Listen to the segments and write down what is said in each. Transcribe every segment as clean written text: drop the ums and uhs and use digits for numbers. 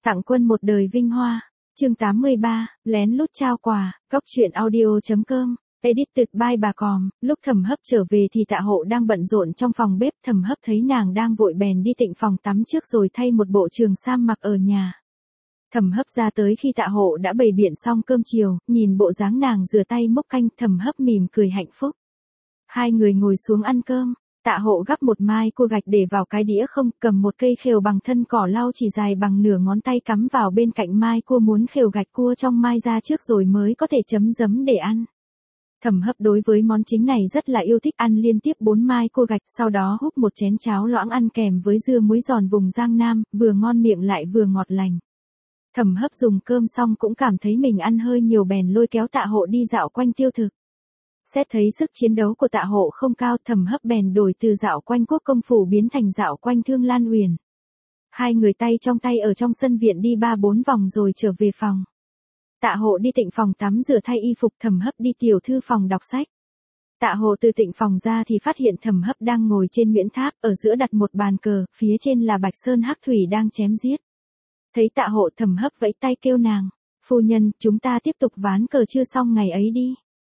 Tặng quân một đời vinh hoa. Chương 83, lén lút trao quà, góc truyện audio.com. Edited by bà Còm. Lúc Thẩm Hấp trở về thì Tạ Hộ đang bận rộn trong phòng bếp. Thẩm Hấp thấy nàng đang vội bèn đi tịnh phòng tắm trước rồi thay một bộ trường sam mặc ở nhà. Thẩm Hấp ra tới khi Tạ Hộ đã bày biện xong cơm chiều, nhìn bộ dáng nàng rửa tay múc canh, Thẩm Hấp mỉm cười hạnh phúc. Hai người ngồi xuống ăn cơm. Tạ Hộ gắp một mai cua gạch để vào cái đĩa không, cầm một cây khều bằng thân cỏ lau chỉ dài bằng nửa ngón tay cắm vào bên cạnh mai cua, muốn khều gạch cua trong mai ra trước rồi mới có thể chấm giấm để ăn. Thẩm Hấp đối với món chính này rất là yêu thích, ăn liên tiếp 4 mai cua gạch, sau đó húp một chén cháo loãng ăn kèm với dưa muối giòn vùng Giang Nam, vừa ngon miệng lại vừa ngọt lành. Thẩm Hấp dùng cơm xong cũng cảm thấy mình ăn hơi nhiều bèn lôi kéo Tạ Hộ đi dạo quanh tiêu thực. Xét thấy sức chiến đấu của Tạ Hộ không cao, Thẩm Hấp bèn đổi từ dạo quanh Quốc Công phủ biến thành dạo quanh Thương Lan Uyển. Hai người tay trong tay ở trong sân viện đi 3-4 vòng rồi trở về phòng. Tạ Hộ đi tịnh phòng tắm rửa thay y phục, Thẩm Hấp đi tiểu thư phòng đọc sách. Tạ Hộ từ tịnh phòng ra thì phát hiện Thẩm Hấp đang ngồi trên Nguyễn Tháp, ở giữa đặt một bàn cờ, phía trên là Bạch Sơn Hắc Thủy đang chém giết. Thấy Tạ Hộ, Thẩm Hấp vẫy tay kêu nàng, phu nhân, chúng ta tiếp tục ván cờ chưa xong ngày ấy đi.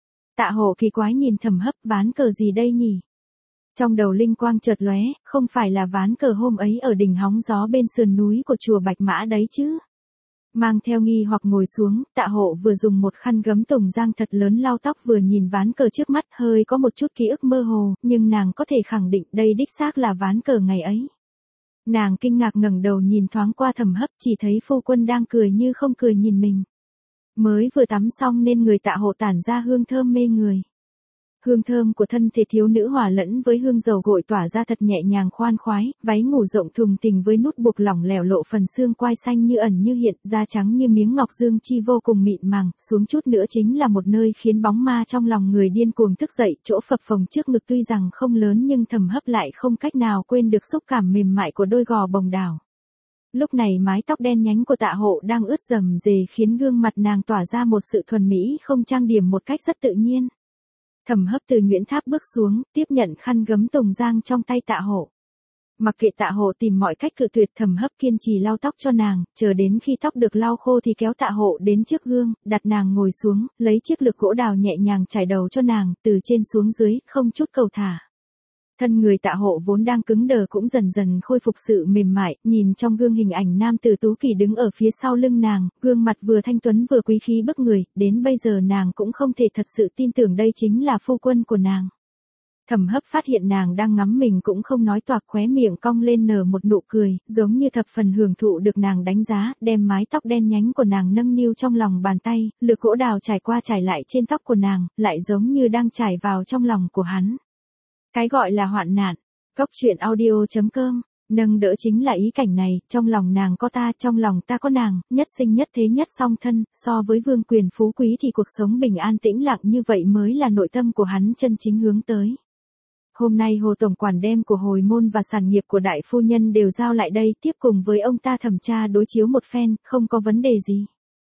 Tạ Hộ kỳ quái nhìn Thẩm Hấp, ván cờ gì đây nhỉ? Trong đầu linh quang chợt lóe, không phải là ván cờ hôm ấy ở đỉnh hóng gió bên sườn núi của chùa Bạch Mã đấy chứ? Mang theo nghi hoặc ngồi xuống, Tạ Hộ vừa dùng một khăn gấm tùng giang thật lớn lau tóc vừa nhìn ván cờ trước mắt, hơi có một chút ký ức mơ hồ, nhưng nàng có thể khẳng định đây đích xác là ván cờ ngày ấy. Nàng kinh ngạc ngẩng đầu nhìn thoáng qua Thẩm Hấp, chỉ thấy phu quân đang cười như không cười nhìn mình. Mới vừa tắm xong nên người Tạ Hộ tản ra hương thơm mê người. Hương thơm của thân thể thiếu nữ hòa lẫn với hương dầu gội tỏa ra thật nhẹ nhàng khoan khoái, váy ngủ rộng thùng thình với nút buộc lỏng lẻo lộ phần xương quai xanh như ẩn như hiện, da trắng như miếng ngọc dương chi vô cùng mịn màng, xuống chút nữa chính là một nơi khiến bóng ma trong lòng người điên cuồng thức dậy, chỗ phập phồng trước ngực tuy rằng không lớn nhưng Thẩm Hấp lại không cách nào quên được xúc cảm mềm mại của đôi gò bồng đảo. Lúc này mái tóc đen nhánh của Tạ Hộ đang ướt rầm rề khiến gương mặt nàng tỏa ra một sự thuần mỹ không trang điểm một cách rất tự nhiên. Thẩm Hấp từ Nguyễn Tháp bước xuống, tiếp nhận khăn gấm tùng giang trong tay Tạ Hộ. Mặc kệ Tạ Hộ tìm mọi cách cự tuyệt, Thẩm Hấp kiên trì lau tóc cho nàng, chờ đến khi tóc được lau khô thì kéo Tạ Hộ đến trước gương, đặt nàng ngồi xuống, lấy chiếc lược gỗ đào nhẹ nhàng trải đầu cho nàng, từ trên xuống dưới, không chút cầu thả. Thân người Tạ Hộ vốn đang cứng đờ cũng dần dần khôi phục sự mềm mại, nhìn trong gương hình ảnh nam tử tú kỳ đứng ở phía sau lưng nàng, gương mặt vừa thanh tuấn vừa quý khí bức người, đến bây giờ nàng cũng không thể thật sự tin tưởng đây chính là phu quân của nàng. Thẩm Hấp phát hiện nàng đang ngắm mình cũng không nói toạc, khóe miệng cong lên nở một nụ cười, giống như thập phần hưởng thụ được nàng đánh giá, đem mái tóc đen nhánh của nàng nâng niu trong lòng bàn tay, lược gỗ đào trải qua trải lại trên tóc của nàng, lại giống như đang trải vào trong lòng của hắn. Cái gọi là hoạn nạn, góc truyện audio.com, nâng đỡ chính là ý cảnh này, trong lòng nàng có ta, trong lòng ta có nàng, nhất sinh nhất thế nhất song thân, so với vương quyền phú quý thì cuộc sống bình an tĩnh lặng như vậy mới là nội tâm của hắn chân chính hướng tới. Hôm nay Hồ Tổng quản đem của hồi môn và sản nghiệp của đại phu nhân đều giao lại đây, tiếp cùng với ông ta thẩm tra đối chiếu một phen, không có vấn đề gì.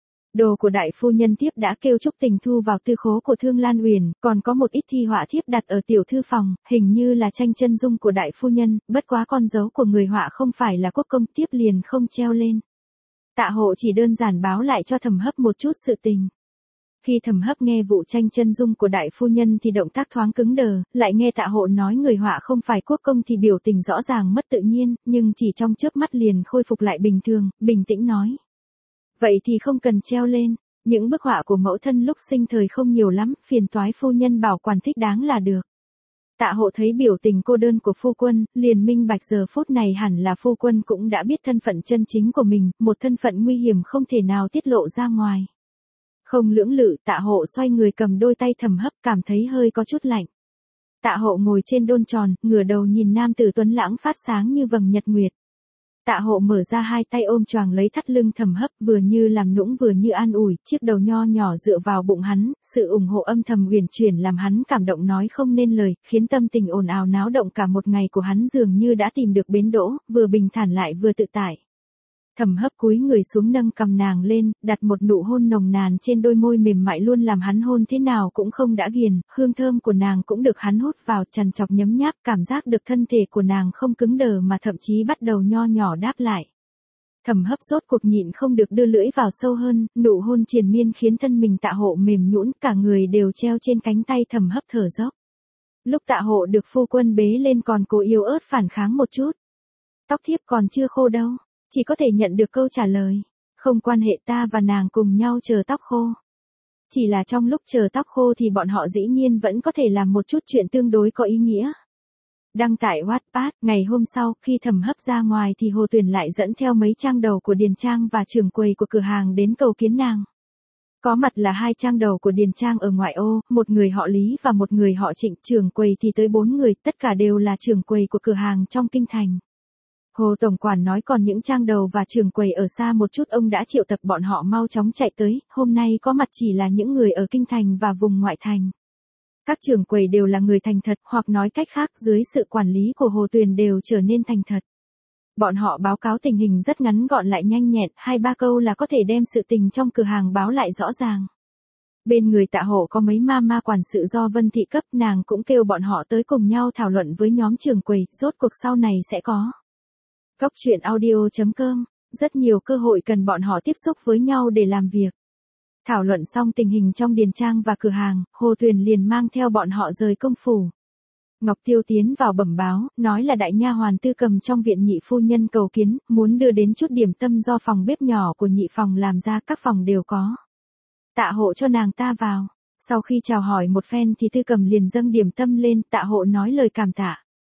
Đồ của đại phu nhân tiếp đã kêu Trúc Tình thu vào tư khố của Thương Lan Uyển, còn có một ít thi họa thiếp đặt ở tiểu thư phòng, hình như là tranh chân dung của đại phu nhân, bất quá con dấu của người họa không phải là Quốc Công, tiếp liền không treo lên. Tạ Hộ chỉ đơn giản báo lại cho Thẩm Hấp một chút sự tình. Khi Thẩm Hấp nghe vụ tranh chân dung của đại phu nhân thì động tác thoáng cứng đờ, lại nghe Tạ Hộ nói người họa không phải Quốc Công thì biểu tình rõ ràng mất tự nhiên, nhưng chỉ trong chớp mắt liền khôi phục lại bình thường, bình tĩnh nói. Vậy thì không cần treo lên, những bức họa của mẫu thân lúc sinh thời không nhiều lắm, phiền toái phu nhân bảo quản thích đáng là được. Tạ Hộ thấy biểu tình cô đơn của phu quân, liền minh bạch giờ phút này hẳn là phu quân cũng đã biết thân phận chân chính của mình, một thân phận nguy hiểm không thể nào tiết lộ ra ngoài. Không lưỡng lự, Tạ Hộ xoay người cầm đôi tay Thẩm Hấp, cảm thấy hơi có chút lạnh. Tạ Hộ ngồi trên đôn tròn, ngửa đầu nhìn nam tử tuấn lãng phát sáng như vầng nhật nguyệt. Tạ Hộ mở ra hai tay ôm choàng lấy thắt lưng Thẩm Hấp, vừa như làm nũng vừa như an ủi, chiếc đầu nho nhỏ dựa vào bụng hắn, sự ủng hộ âm thầm uyển chuyển làm hắn cảm động nói không nên lời, khiến tâm tình ồn ào náo động cả một ngày của hắn dường như đã tìm được bến đỗ, vừa bình thản lại vừa tự tại. Thẩm Hấp cúi người xuống nâng cầm nàng lên, đặt một nụ hôn nồng nàn trên đôi môi mềm mại luôn làm hắn hôn thế nào cũng không đã ghiền, hương thơm của nàng cũng được hắn hút vào trằn trọc nhấm nháp, cảm giác được thân thể của nàng không cứng đờ mà thậm chí bắt đầu nho nhỏ đáp lại. Thẩm Hấp rốt cuộc nhịn không được đưa lưỡi vào sâu hơn, nụ hôn triền miên khiến thân mình Tạ Hộ mềm nhũn, cả người đều treo trên cánh tay Thẩm Hấp thở dốc. Lúc Tạ Hộ được phu quân bế lên còn cố yếu ớt phản kháng một chút. Tóc thiếp còn chưa khô đâu, chỉ có thể nhận được câu trả lời. Không quan hệ, ta và nàng cùng nhau chờ tóc khô. Chỉ là trong lúc chờ tóc khô thì bọn họ dĩ nhiên vẫn có thể làm một chút chuyện tương đối có ý nghĩa. Đăng tải Wattpad, ngày hôm sau, khi Thẩm Hấp ra ngoài thì Hồ Tuyền lại dẫn theo mấy trang đầu của Điền Trang và trưởng quầy của cửa hàng đến cầu kiến nàng. Có mặt là 2 trang đầu của Điền Trang ở ngoại ô, một người họ Lý và một người họ Trịnh, trưởng quầy thì tới 4 người, tất cả đều là trưởng quầy của cửa hàng trong kinh thành. Hồ tổng quản nói còn những trang đầu và trưởng quầy ở xa một chút ông đã triệu tập bọn họ mau chóng chạy tới, hôm nay có mặt chỉ là những người ở kinh thành và vùng ngoại thành. Các trưởng quầy đều là người thành thật, hoặc nói cách khác dưới sự quản lý của Hồ Tuyền đều trở nên thành thật. Bọn họ báo cáo tình hình rất ngắn gọn lại nhanh nhẹn, 2-3 câu là có thể đem sự tình trong cửa hàng báo lại rõ ràng. Bên người Tạ Hộ có mấy ma quản sự do Vân Thị cấp, nàng cũng kêu bọn họ tới cùng nhau thảo luận với nhóm trưởng quầy, rốt cuộc sau này sẽ có. Cóc truyện audio.com, rất nhiều cơ hội cần bọn họ tiếp xúc với nhau để làm việc. Thảo luận xong tình hình trong điền trang và cửa hàng, Hồ Tuyền liền mang theo bọn họ rời công phủ. Ngọc Tiêu tiến vào bẩm báo, nói là đại nha hoàn Tư Cầm trong viện nhị phu nhân cầu kiến, muốn đưa đến chút điểm tâm do phòng bếp nhỏ của nhị phòng làm ra, các phòng đều có. Tạ Hộ cho nàng ta vào. Sau khi chào hỏi một phen thì Tư Cầm liền dâng điểm tâm lên, Tạ Hộ nói lời cảm tạ.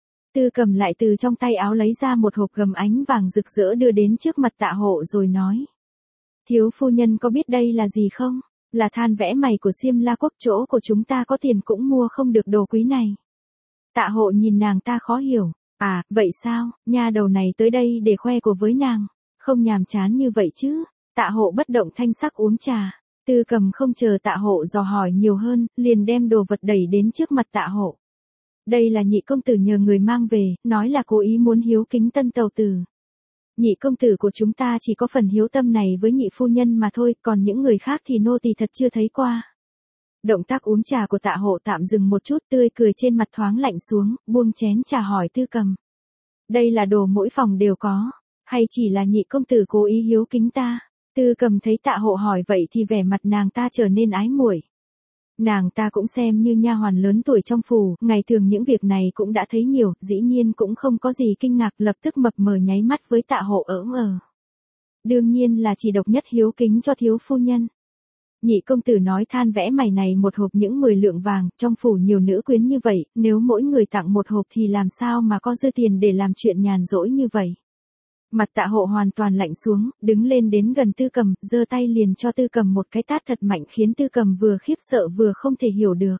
Tư Cầm lại từ trong tay áo lấy ra một hộp gấm ánh vàng rực rỡ đưa đến trước mặt Tạ Hộ rồi nói. Thiếu phu nhân có biết đây là gì không? Là than vẽ mày của Xiêm La Quốc, chỗ của chúng ta có tiền cũng mua không được đồ quý này. Tạ Hộ nhìn nàng ta khó hiểu. À, vậy sao, nha đầu này tới đây để khoe của với nàng. Không nhàm chán như vậy chứ. Tạ Hộ bất động thanh sắc uống trà. Tư Cầm không chờ Tạ Hộ dò hỏi nhiều hơn, liền đem đồ vật đẩy đến trước mặt Tạ Hộ. Đây là nhị công tử nhờ người mang về, nói là cố ý muốn hiếu kính tân tàu tử. Nhị công tử của chúng ta chỉ có phần hiếu tâm này với nhị phu nhân mà thôi, còn những người khác thì nô tỳ thật chưa thấy qua. Động tác uống trà của Tạ Hộ tạm dừng một chút, tươi cười trên mặt thoáng lạnh xuống, buông chén trà hỏi Tư Cầm. Đây là đồ mỗi phòng đều có, hay chỉ là nhị công tử cố ý hiếu kính ta? Tư Cầm thấy Tạ Hộ hỏi vậy thì vẻ mặt nàng ta trở nên ái muội. Nàng ta cũng xem như nha hoàn lớn tuổi trong phủ, ngày thường những việc này cũng đã thấy nhiều, dĩ nhiên cũng không có gì kinh ngạc, lập tức mập mờ nháy mắt với Tạ Hộ ở. Đương nhiên là chỉ độc nhất hiếu kính cho thiếu phu nhân. Nhị công tử nói than vẽ mày này một hộp những 10 lượng vàng, trong phủ nhiều nữ quyến như vậy, nếu mỗi người tặng một hộp thì làm sao mà có dư tiền để làm chuyện nhàn rỗi như vậy. Mặt Tạ Hộ hoàn toàn lạnh xuống, đứng lên đến gần Tư Cầm, giơ tay liền cho Tư Cầm một cái tát thật mạnh khiến Tư Cầm vừa khiếp sợ vừa không thể hiểu được.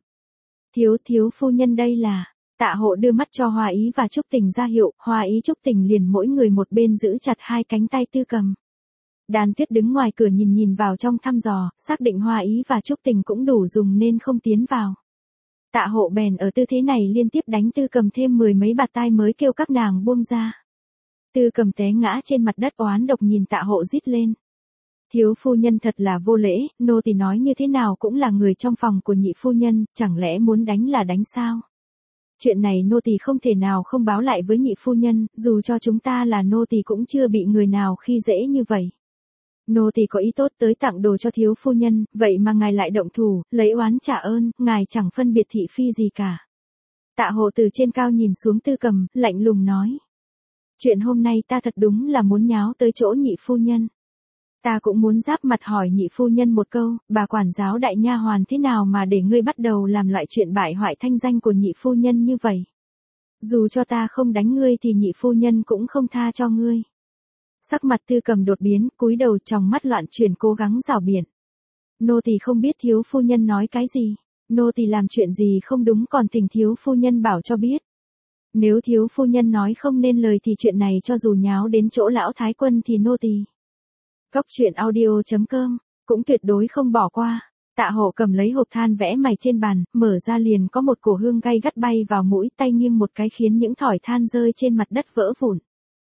Thiếu phu nhân đây là, Tạ Hộ đưa mắt cho Hoa Ý và Trúc Tình ra hiệu, Hoa Ý Trúc Tình liền mỗi người một bên giữ chặt 2 cánh tay Tư Cầm. Đan Tuyết đứng ngoài cửa nhìn vào trong thăm dò, xác định Hoa Ý và Trúc Tình cũng đủ dùng nên không tiến vào. Tạ Hộ bèn ở tư thế này liên tiếp đánh Tư Cầm thêm 10 mấy bạt tai mới kêu các nàng buông ra. Tư Cầm té ngã trên mặt đất oán độc nhìn Tạ Hộ rít lên. Thiếu phu nhân thật là vô lễ, nô tỳ nói như thế nào cũng là người trong phòng của nhị phu nhân, chẳng lẽ muốn đánh là đánh sao? Chuyện này nô tỳ không thể nào không báo lại với nhị phu nhân, dù cho chúng ta là nô tỳ cũng chưa bị người nào khi dễ như vậy. Nô tỳ có ý tốt tới tặng đồ cho thiếu phu nhân, vậy mà ngài lại động thủ, lấy oán trả ơn, ngài chẳng phân biệt thị phi gì cả. Tạ Hộ từ trên cao nhìn xuống Tư Cầm, lạnh lùng nói. Chuyện hôm nay ta thật đúng là muốn nháo tới chỗ nhị phu nhân. Ta cũng muốn giáp mặt hỏi nhị phu nhân một câu, bà quản giáo đại nha hoàn thế nào mà để ngươi bắt đầu làm loại chuyện bại hoại thanh danh của nhị phu nhân như vậy. Dù cho ta không đánh ngươi thì nhị phu nhân cũng không tha cho ngươi. Sắc mặt Tư Cầm đột biến, cúi đầu tròng mắt loạn chuyển cố gắng rảo biện. Nô tỳ không biết thiếu phu nhân nói cái gì, nô tỳ làm chuyện gì không đúng còn thỉnh thiếu phu nhân bảo cho biết. Nếu thiếu phu nhân nói không nên lời thì chuyện này cho dù nháo đến chỗ lão thái quân thì nô tỳ. Cóc truyện audio.com, cũng tuyệt đối không bỏ qua. Tạ Hộ cầm lấy hộp than vẽ mày trên bàn, mở ra liền có một cổ hương gay gắt bay vào mũi, tay nghiêng một cái khiến những thỏi than rơi trên mặt đất vỡ vụn.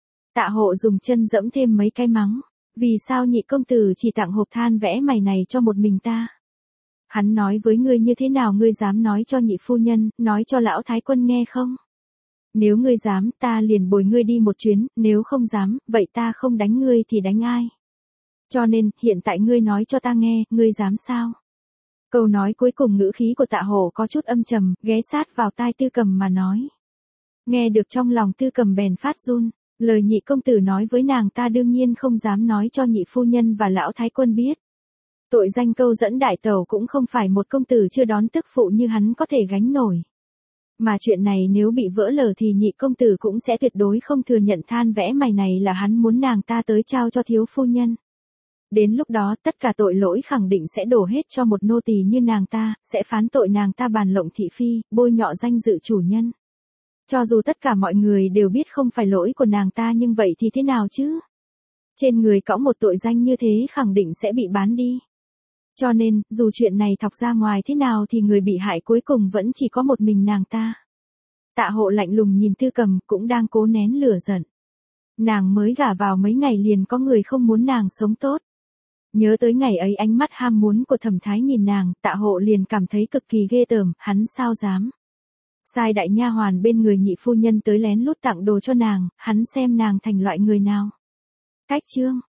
Tạ Hộ dùng chân dẫm thêm mấy cái mắng. Vì sao nhị công tử chỉ tặng hộp than vẽ mày này cho một mình ta? Hắn nói với ngươi như thế nào ngươi dám nói cho nhị phu nhân, nói cho lão thái quân nghe không? Nếu ngươi dám, ta liền bồi ngươi đi một chuyến, nếu không dám, vậy ta không đánh ngươi thì đánh ai? Cho nên, hiện tại ngươi nói cho ta nghe, ngươi dám sao? Câu nói cuối cùng ngữ khí của Tạ Hổ có chút âm trầm, ghé sát vào tai Tư Cầm mà nói. Nghe được trong lòng Tư Cầm bèn phát run, lời nhị công tử nói với nàng ta đương nhiên không dám nói cho nhị phu nhân và lão thái quân biết. Tội danh câu dẫn đại tẩu cũng không phải một công tử chưa đón tức phụ như hắn có thể gánh nổi. Mà chuyện này nếu bị vỡ lở thì nhị công tử cũng sẽ tuyệt đối không thừa nhận than vẽ mày này là hắn muốn nàng ta tới trao cho thiếu phu nhân. Đến lúc đó tất cả tội lỗi khẳng định sẽ đổ hết cho một nô tỳ như nàng ta, sẽ phán tội nàng ta bàn lộng thị phi, bôi nhọ danh dự chủ nhân. Cho dù tất cả mọi người đều biết không phải lỗi của nàng ta nhưng vậy thì thế nào chứ? Trên người cõng một tội danh như thế khẳng định sẽ bị bán đi. Cho nên, dù chuyện này thọc ra ngoài thế nào thì người bị hại cuối cùng vẫn chỉ có một mình nàng ta. Tạ Hộ lạnh lùng nhìn Tư Cầm cũng đang cố nén lửa giận. Nàng mới gả vào mấy ngày liền có người không muốn nàng sống tốt. Nhớ tới ngày ấy ánh mắt ham muốn của Thẩm Thái nhìn nàng, Tạ Hộ liền cảm thấy cực kỳ ghê tởm, hắn sao dám. Sai đại nha hoàn bên người nhị phu nhân tới lén lút tặng đồ cho nàng, hắn xem nàng thành loại người nào. Cách chương